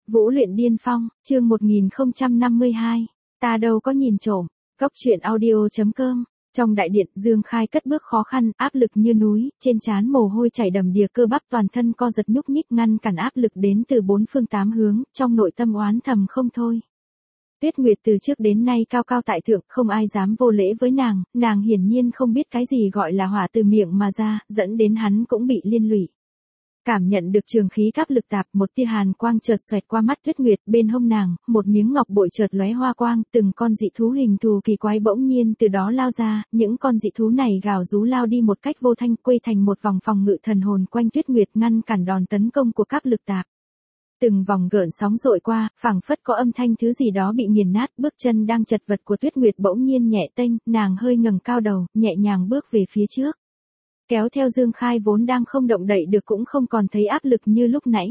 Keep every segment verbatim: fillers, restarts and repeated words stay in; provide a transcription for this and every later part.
Vũ luyện điên phong, chương một nghìn không trăm năm mươi hai, ta đâu có nhìn trộm, Cốc truyện audio.com. Trong đại điện, Dương Khai cất bước khó khăn, áp lực như núi, trên trán mồ hôi chảy đầm đìa, cơ bắp toàn thân co giật nhúc nhích ngăn cản áp lực đến từ bốn phương tám hướng, trong nội tâm oán thầm không thôi. Tuyết Nguyệt từ trước đến nay cao cao tại thượng, không ai dám vô lễ với nàng, nàng hiển nhiên không biết cái gì gọi là hỏa từ miệng mà ra, dẫn đến hắn cũng bị liên lụy. Cảm nhận được trường khí áp lực tạp, một tia hàn quang chợt xoẹt qua mắt Tuyết Nguyệt, bên hông nàng, một miếng ngọc bội chợt lóe hoa quang, từng con dị thú hình thù kỳ quái bỗng nhiên từ đó lao ra, những con dị thú này gào rú lao đi một cách vô thanh, quây thành một vòng phòng ngự thần hồn quanh Tuyết Nguyệt, ngăn cản đòn tấn công của áp lực tạp. Từng vòng gợn sóng dội qua, phảng phất có âm thanh thứ gì đó bị nghiền nát, bước chân đang chật vật của Tuyết Nguyệt bỗng nhiên nhẹ tênh, nàng hơi ngẩng cao đầu, nhẹ nhàng bước về phía trước. Kéo theo Dương Khai vốn đang không động đậy được cũng không còn thấy áp lực như lúc nãy.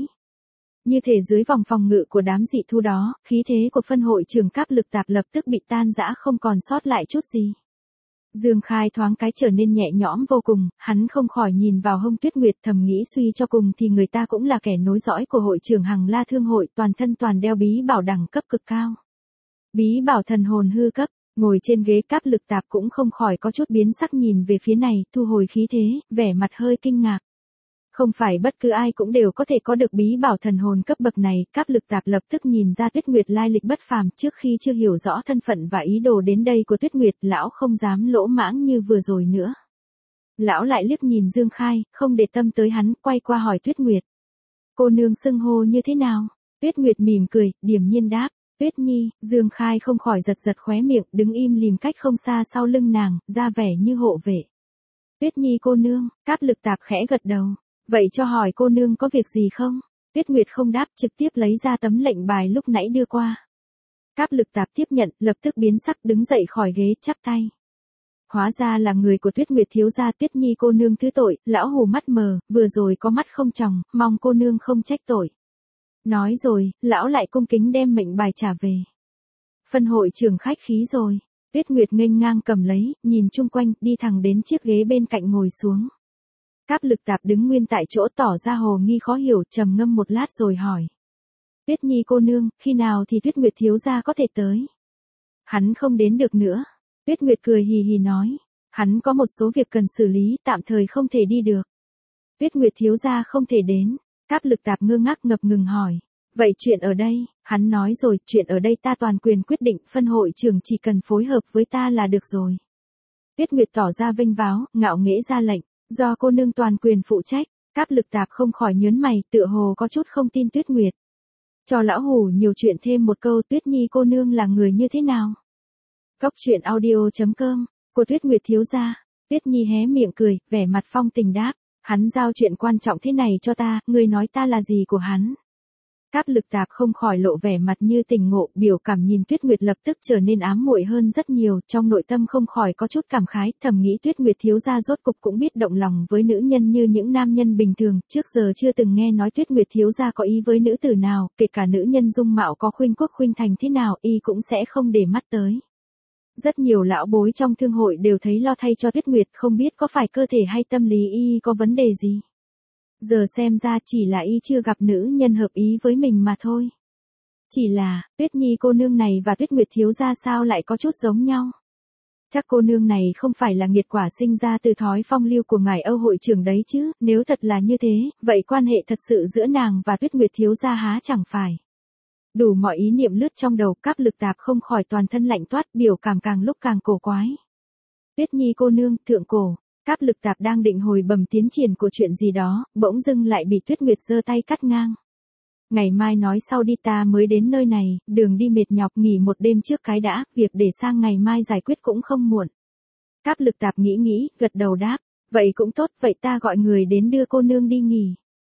Như thể dưới vòng phòng ngự của đám dị thú đó, khí thế của phân hội trưởng áp lực tạp lập tức bị tan rã không còn sót lại chút gì. Dương Khai thoáng cái trở nên nhẹ nhõm vô cùng, hắn không khỏi nhìn vào hông Tuyết Nguyệt thầm nghĩ suy cho cùng thì người ta cũng là kẻ nối dõi của hội trưởng Hằng La Thương hội, toàn thân toàn đeo bí bảo đẳng cấp cực cao. Bí bảo thần hồn hư cấp. Ngồi trên ghế áp lực tạp cũng không khỏi có chút biến sắc nhìn về phía này, thu hồi khí thế, vẻ mặt hơi kinh ngạc. Không phải bất cứ ai cũng đều có thể có được bí bảo thần hồn cấp bậc này, áp lực tạp lập tức nhìn ra Tuyết Nguyệt lai lịch bất phàm, trước khi chưa hiểu rõ thân phận và ý đồ đến đây của Tuyết Nguyệt, lão không dám lỗ mãng như vừa rồi nữa. Lão lại liếc nhìn Dương Khai, không để tâm tới hắn, quay qua hỏi Tuyết Nguyệt. Cô nương xưng hô như thế nào? Tuyết Nguyệt mỉm cười, điềm nhiên đáp. Tuyết Nhi. Dương Khai không khỏi giật giật khóe miệng, đứng im lìm cách không xa sau lưng nàng, ra vẻ như hộ vệ. Tuyết Nhi cô nương, áp lực tạp khẽ gật đầu. Vậy cho hỏi cô nương có việc gì không? Tuyết Nguyệt không đáp, trực tiếp lấy ra tấm lệnh bài lúc nãy đưa qua. Áp lực tạp tiếp nhận, lập tức biến sắc đứng dậy khỏi ghế, chắp tay. Hóa ra là người của Tuyết Nguyệt thiếu gia. Tuyết Nhi cô nương thứ tội, lão hù mắt mờ, vừa rồi có mắt không tròng, mong cô nương không trách tội. Nói rồi, lão lại cung kính đem mệnh bài trả về. Phân hội trưởng khách khí rồi. Tuyết Nguyệt nghênh ngang cầm lấy, nhìn chung quanh, đi thẳng đến chiếc ghế bên cạnh ngồi xuống. Áp lực tạp đứng nguyên tại chỗ tỏ ra hồ nghi khó hiểu, trầm ngâm một lát rồi hỏi. Tuyết Nhi cô nương, khi nào thì Tuyết Nguyệt thiếu gia có thể tới? Hắn không đến được nữa. Tuyết Nguyệt cười hì hì nói. Hắn có một số việc cần xử lý, tạm thời không thể đi được. Tuyết Nguyệt thiếu gia không thể đến. Áp lực tạp ngơ ngác ngập ngừng hỏi. Vậy chuyện ở đây, hắn nói rồi, chuyện ở đây ta toàn quyền quyết định, phân hội trưởng chỉ cần phối hợp với ta là được rồi. Tuyết Nguyệt tỏ ra vênh váo, ngạo nghễ ra lệnh, do cô nương toàn quyền phụ trách. Áp lực tạp không khỏi nhớn mày, tựa hồ có chút không tin Tuyết Nguyệt. Cho lão hủ nhiều chuyện thêm một câu, Tuyết Nhi cô nương là người như thế nào? Cốc truyện audio.com, của Tuyết Nguyệt thiếu gia. Tuyết Nhi hé miệng cười, vẻ mặt phong tình đáp. Hắn giao chuyện quan trọng thế này cho ta, ngươi nói ta là gì của hắn? Áp lực tạp không khỏi lộ vẻ mặt như tỉnh ngộ, biểu cảm nhìn Tuyết Nguyệt lập tức trở nên ám muội hơn rất nhiều, trong nội tâm không khỏi có chút cảm khái, thầm nghĩ Tuyết Nguyệt thiếu gia rốt cục cũng biết động lòng với nữ nhân như những nam nhân bình thường, trước giờ chưa từng nghe nói Tuyết Nguyệt thiếu gia có ý với nữ tử nào, kể cả nữ nhân dung mạo có khuynh quốc khuynh thành thế nào, y cũng sẽ không để mắt tới. Rất nhiều lão bối trong thương hội đều thấy lo thay cho Tuyết Nguyệt, không biết có phải cơ thể hay tâm lý y có vấn đề gì. Giờ xem ra chỉ là y chưa gặp nữ nhân hợp ý với mình mà thôi. Chỉ là, Tuyết Nhi cô nương này và Tuyết Nguyệt thiếu gia sao lại có chút giống nhau. Chắc cô nương này không phải là nghiệt quả sinh ra từ thói phong lưu của ngài Âu hội trưởng đấy chứ, nếu thật là như thế, vậy quan hệ thật sự giữa nàng và Tuyết Nguyệt thiếu gia há chẳng phải. Đủ mọi ý niệm lướt trong đầu, áp lực tạp không khỏi toàn thân lạnh toát, biểu cảm càng lúc càng cổ quái. Tuyết Nhi cô nương, thượng cổ. Áp lực tạp đang định hồi bẩm tiến triển của chuyện gì đó, bỗng dưng lại bị Tuyết Nguyệt giơ tay cắt ngang. Ngày mai nói sau đi, ta mới đến nơi này, đường đi mệt nhọc, nghỉ một đêm trước cái đã, việc để sang ngày mai giải quyết cũng không muộn. Áp lực tạp nghĩ nghĩ, gật đầu đáp, vậy cũng tốt, vậy ta gọi người đến đưa cô nương đi nghỉ.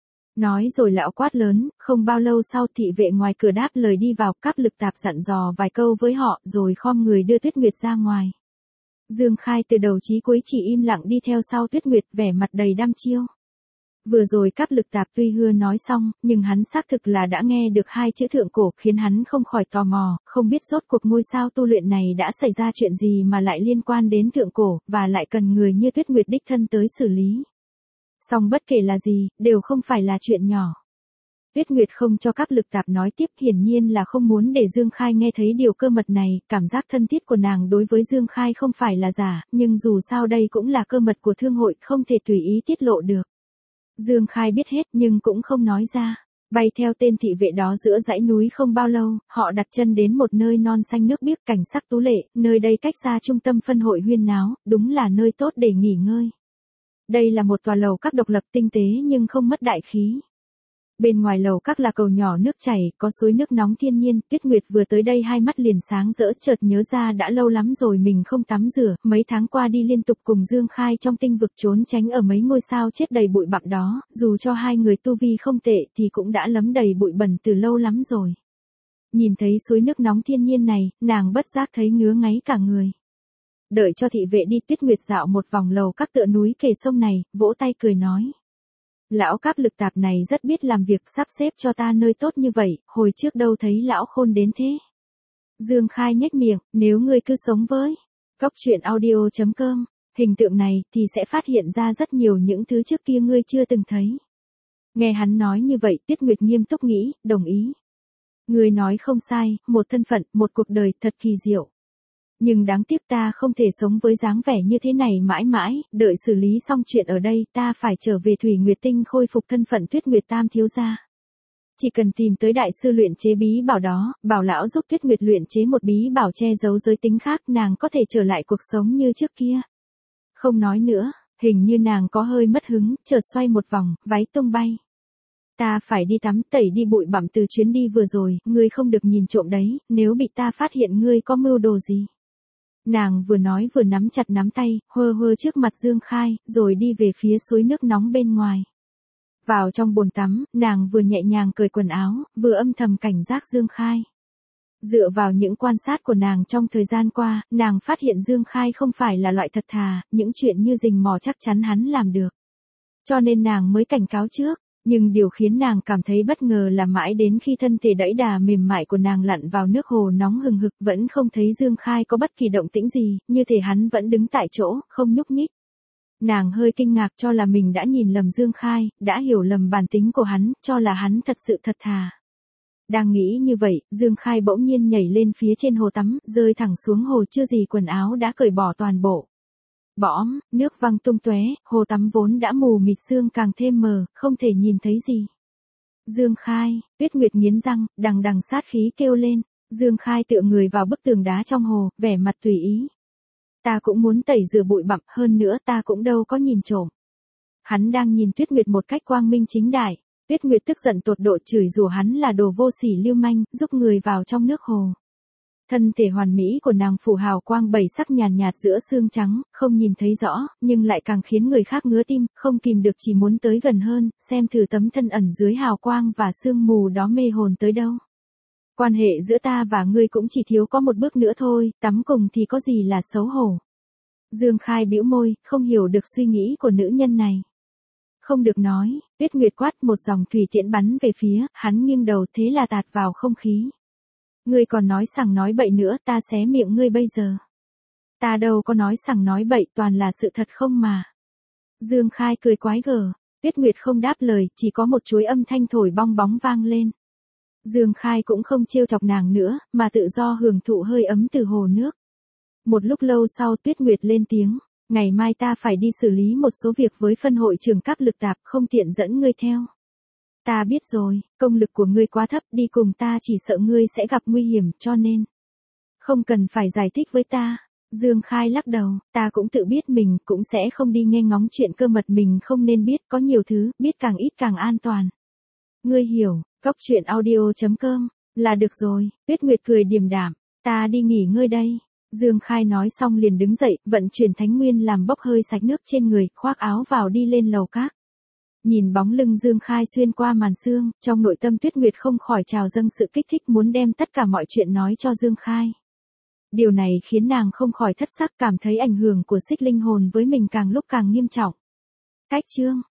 Nói rồi lão quát lớn, không bao lâu sau thị vệ ngoài cửa đáp lời đi vào, áp lực tạp dặn dò vài câu với họ, rồi khom người đưa Tuyết Nguyệt ra ngoài. Dương Khai từ đầu chí cuối chỉ im lặng đi theo sau Tuyết Nguyệt, vẻ mặt đầy đăm chiêu. Vừa rồi áp lực tạp tuy hưa nói xong, nhưng hắn xác thực là đã nghe được hai chữ thượng cổ, khiến hắn không khỏi tò mò, không biết rốt cuộc ngôi sao tu luyện này đã xảy ra chuyện gì mà lại liên quan đến thượng cổ, và lại cần người như Tuyết Nguyệt đích thân tới xử lý. Song bất kể là gì, đều không phải là chuyện nhỏ. Tuyết Nguyệt không cho các lực tạp nói tiếp, hiển nhiên là không muốn để Dương Khai nghe thấy điều cơ mật này, cảm giác thân thiết của nàng đối với Dương Khai không phải là giả, nhưng dù sao đây cũng là cơ mật của thương hội, không thể tùy ý tiết lộ được. Dương Khai biết hết nhưng cũng không nói ra. Bay theo tên thị vệ đó giữa dãy núi không bao lâu, họ đặt chân đến một nơi non xanh nước biếc, cảnh sắc tú lệ, nơi đây cách xa trung tâm phân hội huyên náo, đúng là nơi tốt để nghỉ ngơi. Đây là một tòa lầu các độc lập tinh tế nhưng không mất đại khí. Bên ngoài lầu các là cầu nhỏ nước chảy, có suối nước nóng thiên nhiên. Tuyết Nguyệt vừa tới đây hai mắt liền sáng rỡ, chợt nhớ ra đã lâu lắm rồi mình không tắm rửa, mấy tháng qua đi liên tục cùng Dương Khai trong tinh vực trốn tránh ở mấy ngôi sao chết đầy bụi bặm đó, dù cho hai người tu vi không tệ thì cũng đã lấm đầy bụi bẩn từ lâu lắm rồi. Nhìn thấy suối nước nóng thiên nhiên này, nàng bất giác thấy ngứa ngáy cả người. Đợi cho thị vệ đi, Tuyết Nguyệt dạo một vòng lầu các tựa núi kề sông này, vỗ tay cười nói. Lão các lực tạp này rất biết làm việc, sắp xếp cho ta nơi tốt như vậy, hồi trước đâu thấy lão khôn đến thế. Dương Khai nhếch miệng, nếu ngươi cứ sống với Cốc Truyện Audio chấm com, hình tượng này thì sẽ phát hiện ra rất nhiều những thứ trước kia ngươi chưa từng thấy. Nghe hắn nói như vậy, Tuyết Nguyệt nghiêm túc nghĩ, đồng ý. Ngươi nói không sai, một thân phận, một cuộc đời thật kỳ diệu. Nhưng đáng tiếc ta không thể sống với dáng vẻ như thế này mãi mãi, đợi xử lý xong chuyện ở đây ta phải trở về Thủy Nguyệt Tinh khôi phục thân phận Tuyết Nguyệt Tam thiếu gia. Chỉ cần tìm tới đại sư luyện chế bí bảo đó, bảo lão giúp Tuyết Nguyệt luyện chế một bí bảo che giấu giới tính khác, nàng có thể trở lại cuộc sống như trước kia. Không nói nữa, hình như nàng có hơi mất hứng, chợt xoay một vòng, váy tung bay. Ta phải đi tắm tẩy đi bụi bặm từ chuyến đi vừa rồi, ngươi không được nhìn trộm đấy, nếu bị ta phát hiện ngươi có mưu đồ gì. Nàng vừa nói vừa nắm chặt nắm tay, hơ hơ trước mặt Dương Khai, rồi đi về phía suối nước nóng bên ngoài. Vào trong bồn tắm, nàng vừa nhẹ nhàng cởi quần áo, vừa âm thầm cảnh giác Dương Khai. Dựa vào những quan sát của nàng trong thời gian qua, nàng phát hiện Dương Khai không phải là loại thật thà, những chuyện như rình mò chắc chắn hắn làm được. Cho nên nàng mới cảnh cáo trước. Nhưng điều khiến nàng cảm thấy bất ngờ là mãi đến khi thân thể đẫy đà mềm mại của nàng lặn vào nước hồ nóng hừng hực vẫn không thấy Dương Khai có bất kỳ động tĩnh gì, như thể hắn vẫn đứng tại chỗ, không nhúc nhích. Nàng hơi kinh ngạc cho là mình đã nhìn lầm Dương Khai, đã hiểu lầm bản tính của hắn, cho là hắn thật sự thật thà. Đang nghĩ như vậy, Dương Khai bỗng nhiên nhảy lên phía trên hồ tắm, rơi thẳng xuống hồ, chưa gì quần áo đã cởi bỏ toàn bộ. Bõm, nước văng tung tóe, hồ tắm vốn đã mù mịt sương càng thêm mờ, không thể nhìn thấy gì. Dương Khai, Tuyết Nguyệt nghiến răng, đằng đằng sát khí kêu lên. Dương Khai tựa người vào bức tường đá trong hồ, vẻ mặt tùy ý. Ta cũng muốn tẩy rửa bụi bặm, hơn nữa ta cũng đâu có nhìn trộm. Hắn đang nhìn Tuyết Nguyệt một cách quang minh chính đại. Tuyết Nguyệt tức giận tột độ chửi rủa hắn là đồ vô sỉ lưu manh, giúp người vào trong nước hồ. Thân thể hoàn mỹ của nàng phủ hào quang bảy sắc nhàn nhạt, nhạt giữa xương trắng, không nhìn thấy rõ, nhưng lại càng khiến người khác ngứa tim, không kìm được chỉ muốn tới gần hơn, xem thử tấm thân ẩn dưới hào quang và sương mù đó mê hồn tới đâu. Quan hệ giữa ta và ngươi cũng chỉ thiếu có một bước nữa thôi, tắm cùng thì có gì là xấu hổ. Dương Khai bĩu môi, không hiểu được suy nghĩ của nữ nhân này. Không được nói, Tuyết Nguyệt quát, một dòng thủy tiễn bắn về phía, hắn nghiêng đầu, thế là tạt vào không khí. Ngươi còn nói sằng nói bậy nữa, ta xé miệng ngươi bây giờ. Ta đâu có nói sằng nói bậy, toàn là sự thật không mà. Dương Khai cười quái gở, Tuyết Nguyệt không đáp lời, chỉ có một chuỗi âm thanh thổi bong bóng vang lên. Dương Khai cũng không trêu chọc nàng nữa, mà tự do hưởng thụ hơi ấm từ hồ nước. Một lúc lâu sau Tuyết Nguyệt lên tiếng, ngày mai ta phải đi xử lý một số việc với phân hội trưởng các lực tạp, không tiện dẫn ngươi theo. Ta biết rồi, công lực của ngươi quá thấp, đi cùng ta chỉ sợ ngươi sẽ gặp nguy hiểm, cho nên không cần phải giải thích với ta. Dương Khai lắc đầu, ta cũng tự biết mình cũng sẽ không đi nghe ngóng chuyện cơ mật mình không nên biết, có nhiều thứ, biết càng ít càng an toàn. Ngươi hiểu, Cốc Truyện Audio chấm com, là được rồi. Tuyết Nguyệt cười điềm đạm, ta đi nghỉ ngơi đây. Dương Khai nói xong liền đứng dậy, vận chuyển thánh nguyên làm bốc hơi sạch nước trên người, khoác áo vào đi lên lầu các. Nhìn bóng lưng Dương Khai xuyên qua màn sương, trong nội tâm Tuyết Nguyệt không khỏi trào dâng sự kích thích muốn đem tất cả mọi chuyện nói cho Dương Khai. Điều này khiến nàng không khỏi thất sắc, cảm thấy ảnh hưởng của xích linh hồn với mình càng lúc càng nghiêm trọng. Cách chương